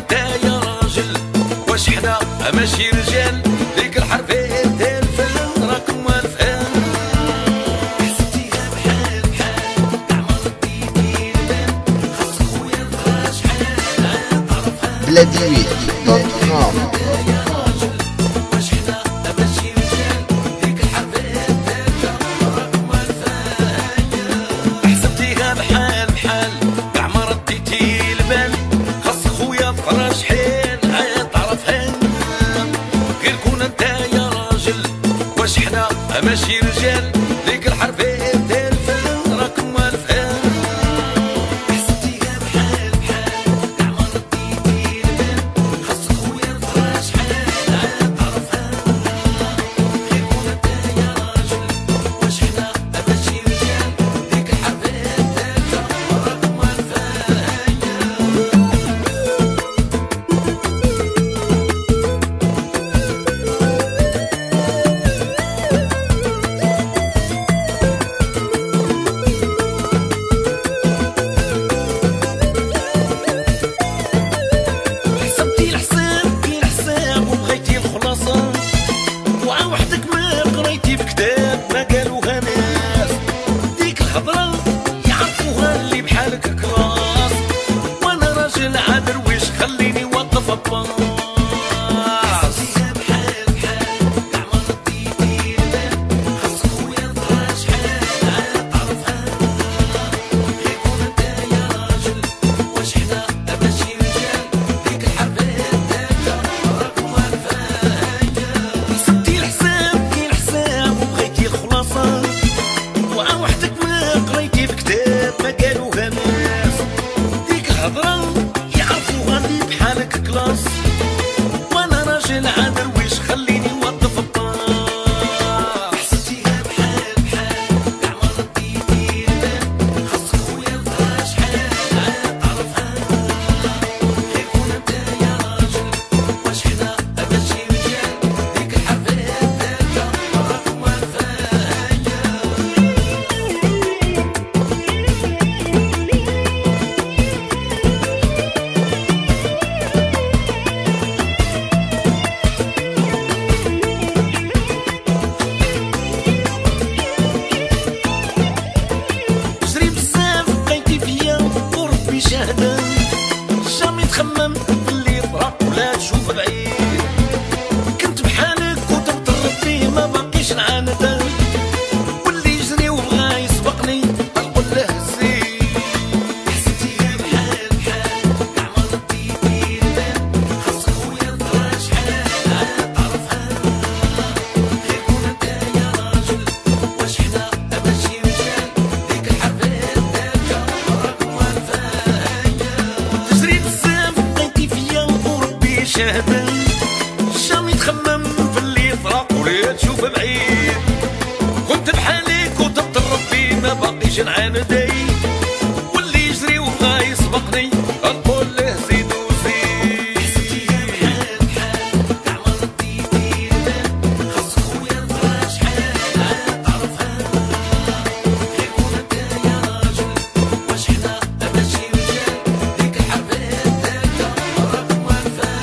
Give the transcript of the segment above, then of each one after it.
انت يا راجل واش حنا ماشي رجال؟ ديك الحرفية ديال الفن راكم الفن. حسبتيها بحال بحال كاع ما رديتي البال، خاصك خويا تبقى شحال تعرفها. بلاديوي.com. ماشي رجال ديك الحرفية ديال الفن راكم الفن. حسبتيها بحال بحال كاع ما رديتي البال، خاصك خويا تبقى شحال تعرفها. غير كون انت يا راجل واش حنا ماشي رجال ديك الحرفية ديال الفن راكم الفن. جامي تخمم اللي طرق ولا تشوف بعيد، كنت بحالك وتبت ربي ما باقيش نعاند، واللي يجري وبغا يسبقني نقول له زيد. حسبتيها بحال بحال كاع ما رديتي البال، خاصك خويا تبقى شحال تعرفها. غير كون انت يا راجل واش حنا ماشي رجال ديك الحرفية ديالك راكم الفن. جامي تخمم في اللي طرق ولا تشوف بعيد، كنت بحالك وتبت ربي ما باقيش نعاند، واللي يجري وبغا يسبقني نقول له زيد وزيد. حسبتيها بحال بحال كاع ما رديتي البال، خاصك خويا تبقى شحال تعرفها. غير كون انت يا راجل واش حنا ماشي رجال ديك الحرفية ديالك راكم الفن.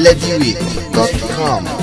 بلاديوي.com